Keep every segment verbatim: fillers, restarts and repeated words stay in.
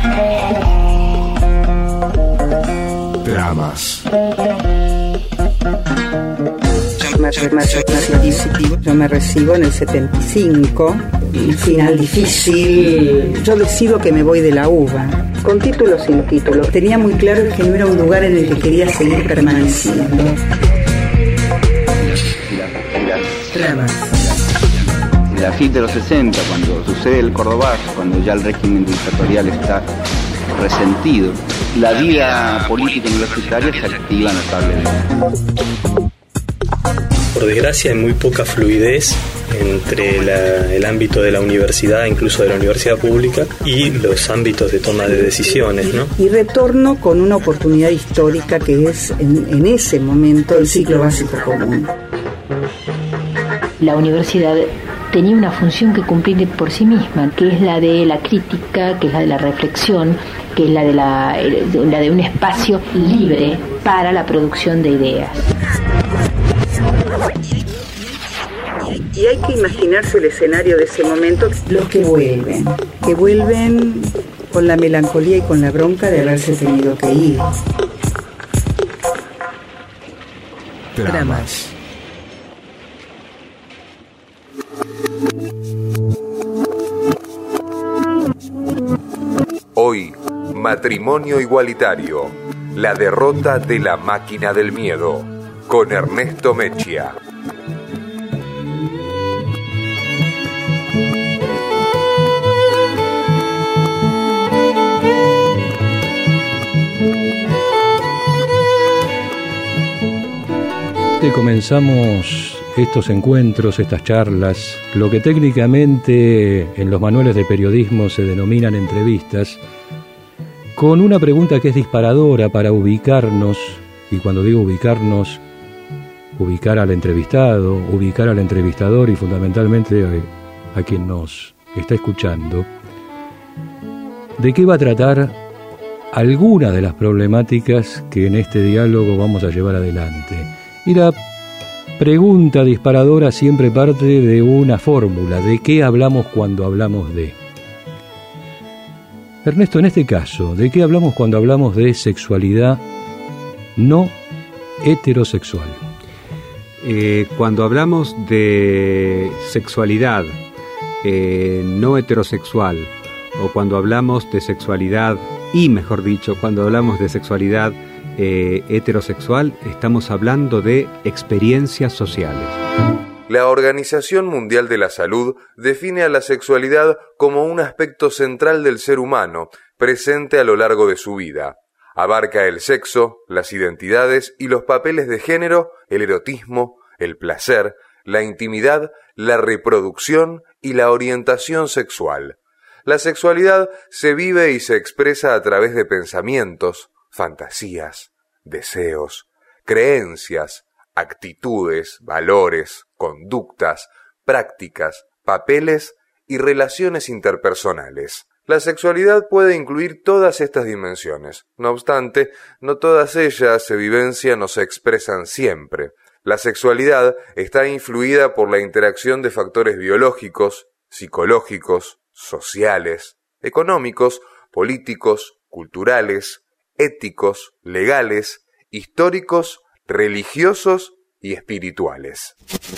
Dramas. Yo me recibo en el setenta y cinco, un final difícil. Yo decido que me voy de la U B A, con título o sin título. Tenía muy claro que no era un lugar en el que quería seguir permaneciendo. Dramas. A fin de los sesenta, cuando sucede el Cordobazo, cuando ya el régimen dictatorial está resentido, la vida política universitaria se activa notablemente. Por desgracia hay muy poca fluidez entre la, el ámbito de la universidad, incluso de la universidad pública, y los ámbitos de toma de decisiones, ¿no? Y retorno con una oportunidad histórica que es en, en ese momento el ciclo básico común. La universidad tenía una función que cumplir por sí misma, que es la de la crítica, que es la de la reflexión, que es la de, la, la de un espacio libre para la producción de ideas. Y hay que imaginarse el escenario de ese momento. Los que vuelven, que vuelven con la melancolía y con la bronca de haberse tenido que ir. Dramas. Hoy, Matrimonio Igualitario, la derrota de la máquina del miedo, con Ernesto Mechia. Comenzamos estos encuentros, estas charlas, lo que técnicamente en los manuales de periodismo se denominan entrevistas, con una pregunta que es disparadora para ubicarnos, y cuando digo ubicarnos, ubicar al entrevistado, ubicar al entrevistador y fundamentalmente a, a quien nos está escuchando. ¿De qué va a tratar alguna de las problemáticas que en este diálogo vamos a llevar adelante? Y la pregunta disparadora siempre parte de una fórmula: ¿de qué hablamos cuando hablamos de? Ernesto, en este caso, ¿de qué hablamos cuando hablamos de sexualidad no heterosexual? Eh, cuando hablamos de sexualidad eh, no heterosexual, o cuando hablamos de sexualidad, y mejor dicho, cuando hablamos de sexualidad Eh, heterosexual, estamos hablando de experiencias sociales. La Organización Mundial de la Salud define a la sexualidad como un aspecto central del ser humano, presente a lo largo de su vida. Abarca el sexo, las identidades y los papeles de género, el erotismo, el placer, la intimidad, la reproducción y la orientación sexual. La sexualidad se vive y se expresa a través de pensamientos, fantasías, deseos, creencias, actitudes, valores, conductas, prácticas, papeles y relaciones interpersonales. La sexualidad puede incluir todas estas dimensiones. No obstante, no todas ellas se vivencian o se expresan siempre. La sexualidad está influida por la interacción de factores biológicos, psicológicos, sociales, económicos, políticos, culturales, éticos, legales, históricos, religiosos y espirituales.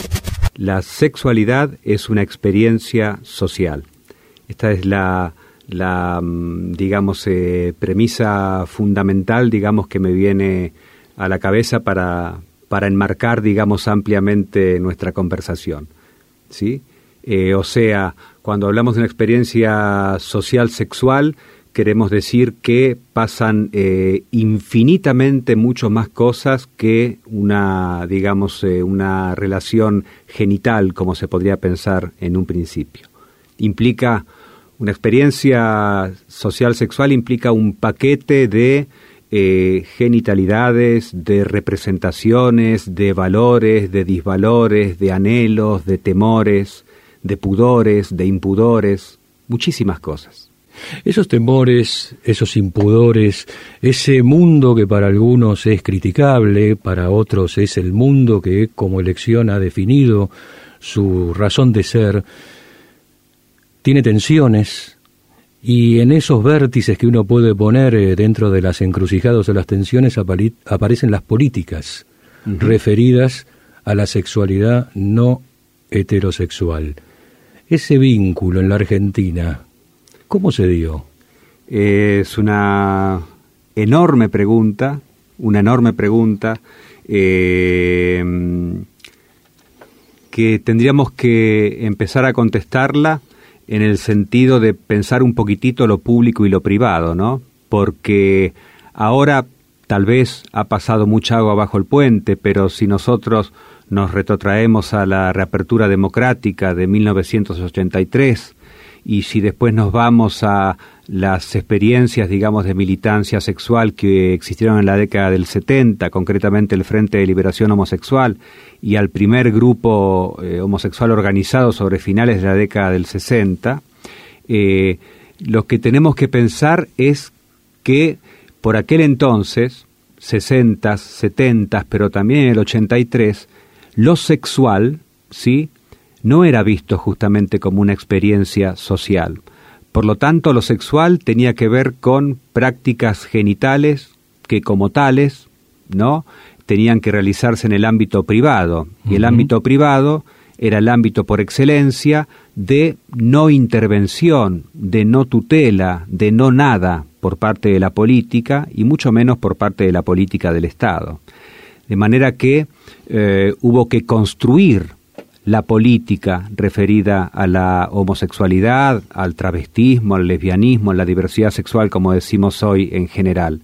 La sexualidad es una experiencia social. Esta es la, la digamos, eh, premisa fundamental, digamos, que me viene a la cabeza para, para enmarcar, digamos, ampliamente nuestra conversación, ¿sí? Eh, o sea, cuando hablamos de una experiencia social sexual, queremos decir que pasan eh, infinitamente mucho más cosas que una, digamos, eh, una relación genital, como se podría pensar en un principio. Implica, una experiencia social sexual implica un paquete de eh, genitalidades, de representaciones, de valores, de disvalores, de anhelos, de temores, de pudores, de impudores, muchísimas cosas. Esos temores, esos impudores, ese mundo que para algunos es criticable, para otros es el mundo que como elección ha definido su razón de ser, tiene tensiones Y en esos vértices que uno puede poner eh, dentro de las encrucijadas o las tensiones apari- aparecen las políticas uh-huh. referidas a la sexualidad no heterosexual. Ese vínculo en la Argentina, ¿cómo se dio? Es una enorme pregunta, una enorme pregunta eh, que tendríamos que empezar a contestarla en el sentido de pensar un poquitito lo público y lo privado, ¿no? Porque ahora tal vez ha pasado mucha agua bajo el puente, pero si nosotros nos retrotraemos a la reapertura democrática de mil novecientos ochenta y tres y si después nos vamos a las experiencias, digamos, de militancia sexual que existieron en la década del setenta, concretamente el Frente de Liberación Homosexual, y al primer grupo eh, homosexual organizado sobre finales de la década del sesenta, eh, lo que tenemos que pensar es que por aquel entonces, sesentas, setentas, pero también en el ochenta y tres, lo sexual, ¿sí?, no era visto justamente como una experiencia social. Por lo tanto, lo sexual tenía que ver con prácticas genitales que como tales, ¿no?, tenían que realizarse en el ámbito privado. Y el uh-huh. ámbito privado era el ámbito por excelencia de no intervención, de no tutela, de no nada por parte de la política y mucho menos por parte de la política del Estado. De manera que eh, hubo que construir la política referida a la homosexualidad, al travestismo, al lesbianismo, a la diversidad sexual, como decimos hoy en general.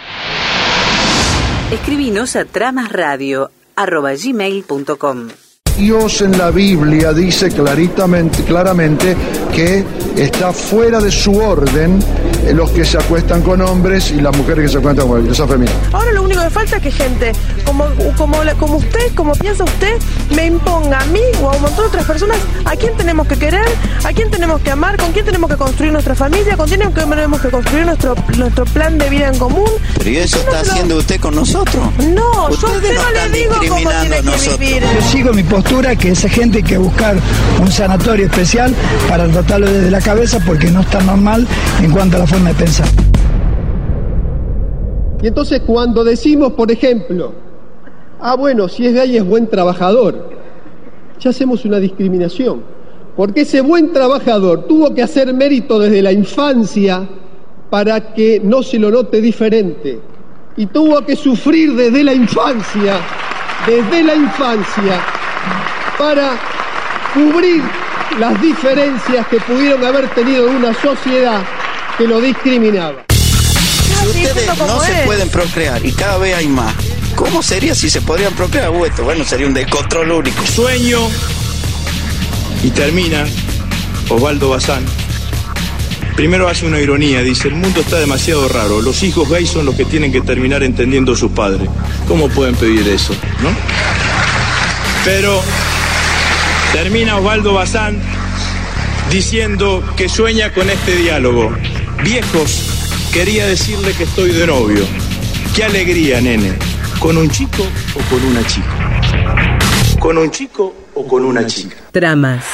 Escribinos a tramasradio arroba gmail punto com. Dios en la Biblia dice claritamente, claramente que está fuera de su orden los que se acuestan con hombres y las mujeres que se acuestan con esa femenina. Ahora lo único que falta es que gente como, como, como usted, como piensa usted, me imponga a mí o a un montón de otras personas a quién tenemos que querer, a quién tenemos que amar, con quién tenemos que construir nuestra familia, con quién tenemos que construir nuestro, nuestro plan de vida en común. Pero ¿y eso está haciendo usted con nosotros? No, yo a usted no le digo cómo tiene que vivir. Yo sigo mi postura, que esa gente hay que buscar un sanatorio especial para tratarlo desde la cabeza porque no está normal en cuanto a la forma de pensar. Y entonces cuando decimos, por ejemplo, ah bueno, si es gay es buen trabajador, ya hacemos una discriminación, porque ese buen trabajador tuvo que hacer mérito desde la infancia para que no se lo note diferente, y tuvo que sufrir desde la infancia, desde la infancia, para cubrir las diferencias que pudieron haber tenido en una sociedad que lo discriminaba. Si ustedes no se pueden procrear y cada vez hay más, ¿cómo sería si se podrían procrear? Bueno, sería un descontrol único. Sueño, y termina Osvaldo Bazán. Primero hace una ironía, dice: el mundo está demasiado raro, los hijos gays son los que tienen que terminar entendiendo a sus padres. ¿Cómo pueden pedir eso, no? Pero termina Osvaldo Bazán diciendo que sueña con este diálogo. Viejos, quería decirle que estoy de novio. Qué alegría, nene. ¿Con un chico o con una chica? ¿Con un chico o con una chica? Tramas.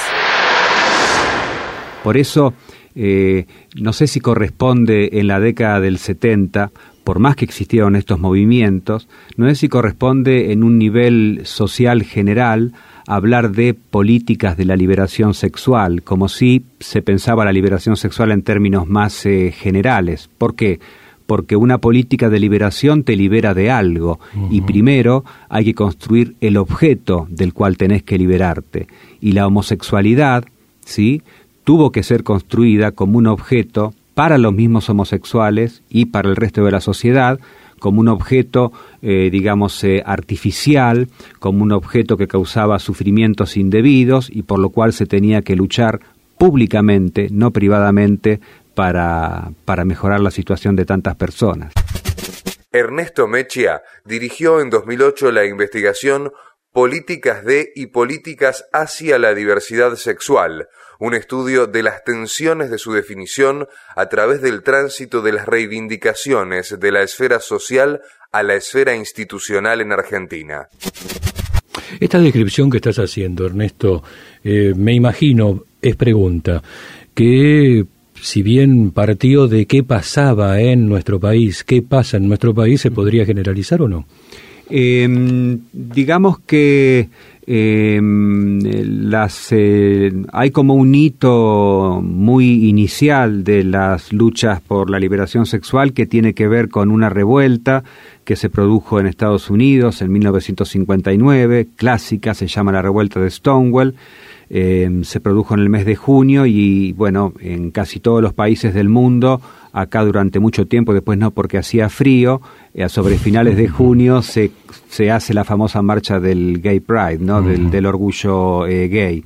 Por eso, eh, no sé si corresponde en la década del setenta, por más que existieron estos movimientos, no sé si corresponde en un nivel social general hablar de políticas de la liberación sexual, como si se pensaba la liberación sexual en términos más eh, generales. ¿Por qué? Porque una política de liberación te libera de algo, uh-huh. y primero hay que construir el objeto del cual tenés que liberarte. Y la homosexualidad, ¿sí?, tuvo que ser construida como un objeto para los mismos homosexuales y para el resto de la sociedad, como un objeto, eh, digamos, eh, artificial, como un objeto que causaba sufrimientos indebidos y por lo cual se tenía que luchar públicamente, no privadamente, para, para mejorar la situación de tantas personas. Ernesto Mechia dirigió en dos mil ocho la investigación Políticas de y Políticas hacia la Diversidad Sexual, un estudio de las tensiones de su definición a través del tránsito de las reivindicaciones de la esfera social a la esfera institucional en Argentina. Esta descripción que estás haciendo, Ernesto, eh, me imagino, es pregunta, que si bien partió de qué pasaba en nuestro país, qué pasa en nuestro país, ¿se podría generalizar o no? Eh, digamos que eh, las eh, hay como un hito muy inicial de las luchas por la liberación sexual que tiene que ver con una revuelta que se produjo en Estados Unidos en mil novecientos cincuenta y nueve, clásica, se llama la revuelta de Stonewall. Eh, se produjo en el mes de junio y, bueno, en casi todos los países del mundo, acá durante mucho tiempo, después no porque hacía frío, eh, sobre finales de junio se, se hace la famosa marcha del Gay Pride, ¿no? Del, del orgullo eh, gay.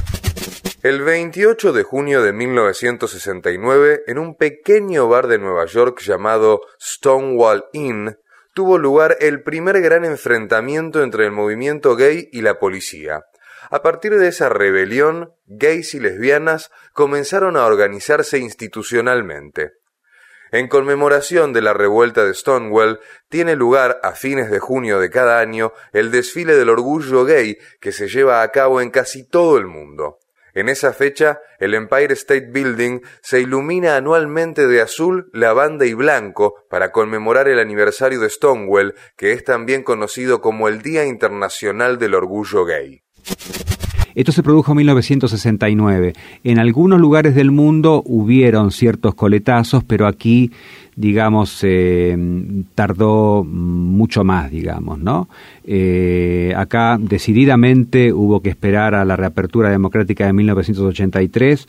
El veintiocho de junio de mil novecientos sesenta y nueve, en un pequeño bar de Nueva York llamado Stonewall Inn, tuvo lugar el primer gran enfrentamiento entre el movimiento gay y la policía. A partir de esa rebelión, gays y lesbianas comenzaron a organizarse institucionalmente. En conmemoración de la revuelta de Stonewall, tiene lugar a fines de junio de cada año el desfile del orgullo gay que se lleva a cabo en casi todo el mundo. En esa fecha, el Empire State Building se ilumina anualmente de azul, lavanda y blanco para conmemorar el aniversario de Stonewall, que es también conocido como el Día Internacional del Orgullo Gay. Esto se produjo en mil novecientos sesenta y nueve. En algunos lugares del mundo hubieron ciertos coletazos, pero aquí, digamos, eh, tardó mucho más, digamos, ¿no? Eh, acá decididamente hubo que esperar a la reapertura democrática de mil novecientos ochenta y tres,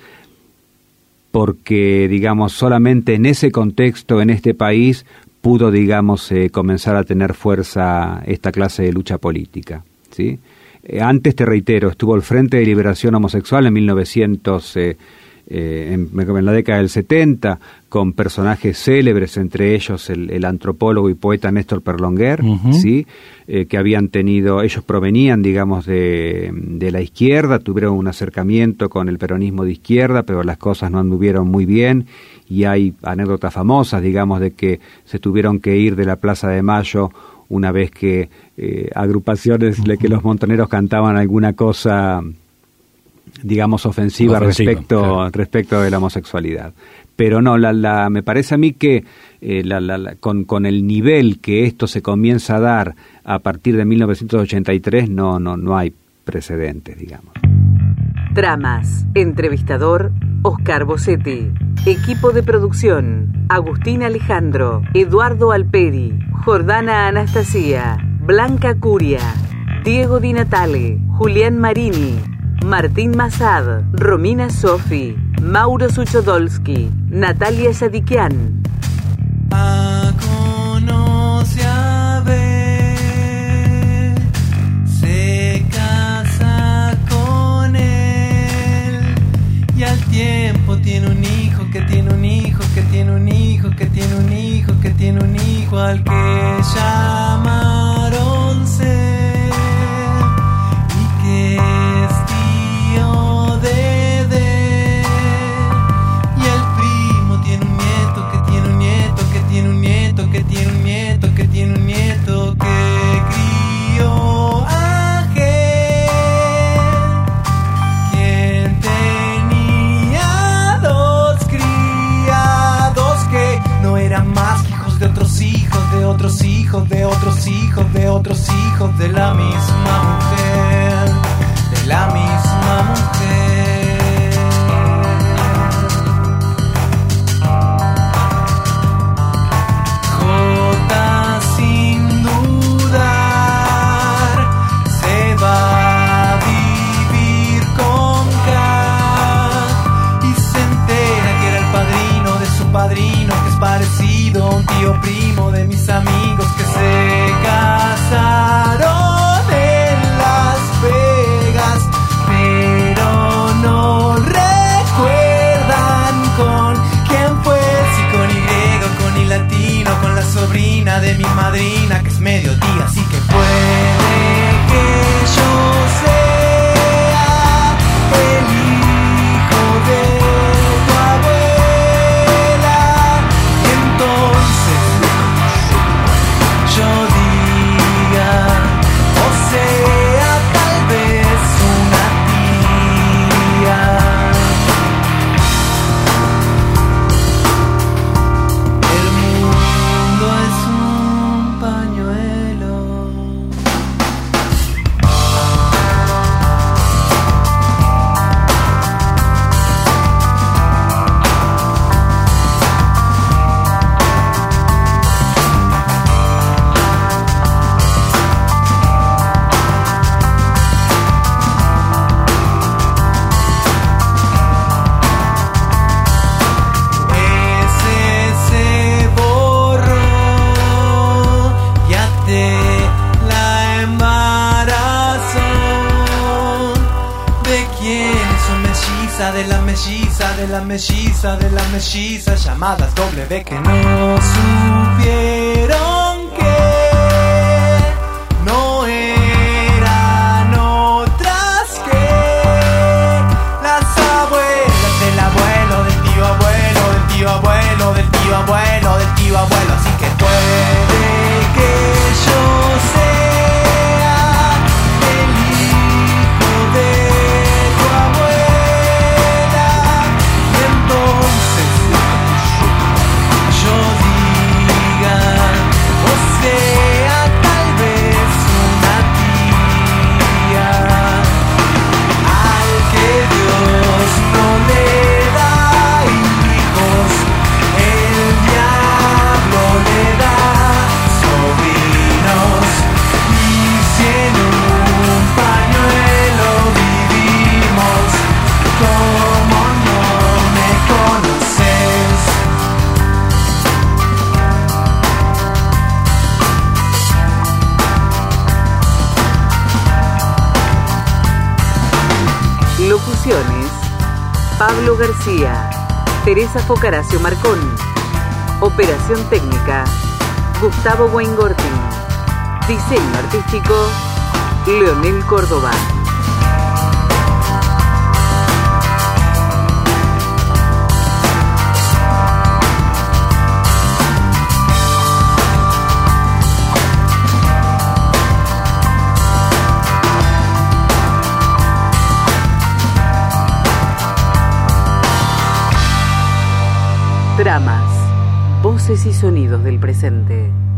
porque, digamos, solamente en ese contexto, en este país, pudo, digamos, eh, comenzar a tener fuerza esta clase de lucha política, ¿sí? Antes, te reitero, estuvo el Frente de Liberación Homosexual en mil novecientos, eh, eh, en, en la década del setenta, con personajes célebres, entre ellos el, el antropólogo y poeta Néstor Perlonguer, uh-huh. ¿sí? eh, que habían tenido, ellos provenían, digamos, de, de la izquierda, tuvieron un acercamiento con el peronismo de izquierda, pero las cosas no anduvieron muy bien, y hay anécdotas famosas, digamos, de que se tuvieron que ir de la Plaza de Mayo una vez que eh, agrupaciones de que los montoneros cantaban alguna cosa, digamos, ofensiva, ofensiva respecto claro. respecto de la homosexualidad. Pero no, la, la, me parece a mí que eh, la, la, la, con, con el nivel que esto se comienza a dar a partir de mil novecientos ochenta y tres, no, no, no hay precedentes, digamos. Tramas, entrevistador, Oscar Bossetti. Equipo de producción, Agustín Alejandro, Eduardo Alperi, Jordana Anastasia, Blanca Curia, Diego Di Natale, Julián Marini, Martín Massad, Romina Sofi, Mauro Suchodolski, Natalia Sadikian. A conoce a ver, se casa con él y al tiempo tiene un hijo, que tiene un hijo, que tiene un hijo, que tiene un hijo, que tiene un hijo al que llamaron ser y que es tío de de y el primo tiene un nieto, que tiene un nieto, que tiene un nieto, que tiene un nieto, que tiene un nieto que crió ángel, quien tenía dos criados que no eran más que hijos de otros hijos, de otros hijos, de otros hijos, de otros hijos de la misma mujer, de la misma mujer. Jota sin dudar se va a vivir con Kat y se entera que era el padrino de su padrino, que es parecido a un tío primo de mis amigos que se casaron en Las Vegas, pero no recuerdan con quién fue, si con Y o con I latino, con la sobrina de mi madrina que es medio tía, así que puede que yo sea el hijo de tu abuela y entonces yo diga melliza, de la melliza, de la melliza, llamadas W que no supieron que no eran otras que las abuelas del abuelo, del tío abuelo, del tío abuelo, del tío abuelo, del tío abuelo. Así que puede que yo sea el hijo de tu abuela, y entonces yo diga, o sea, tal vez una tía al que Dios no le da hijos, el diablo le da sobrinos, y si en un pañuelo vivimos, ¿cómo no me conoces? Locuciones: Pablo García, Teresa Focaracio Marcón. Operación técnica: Gustavo Weingorten. Diseño artístico: Leonel Córdoba. Dramas, voces y sonidos del presente.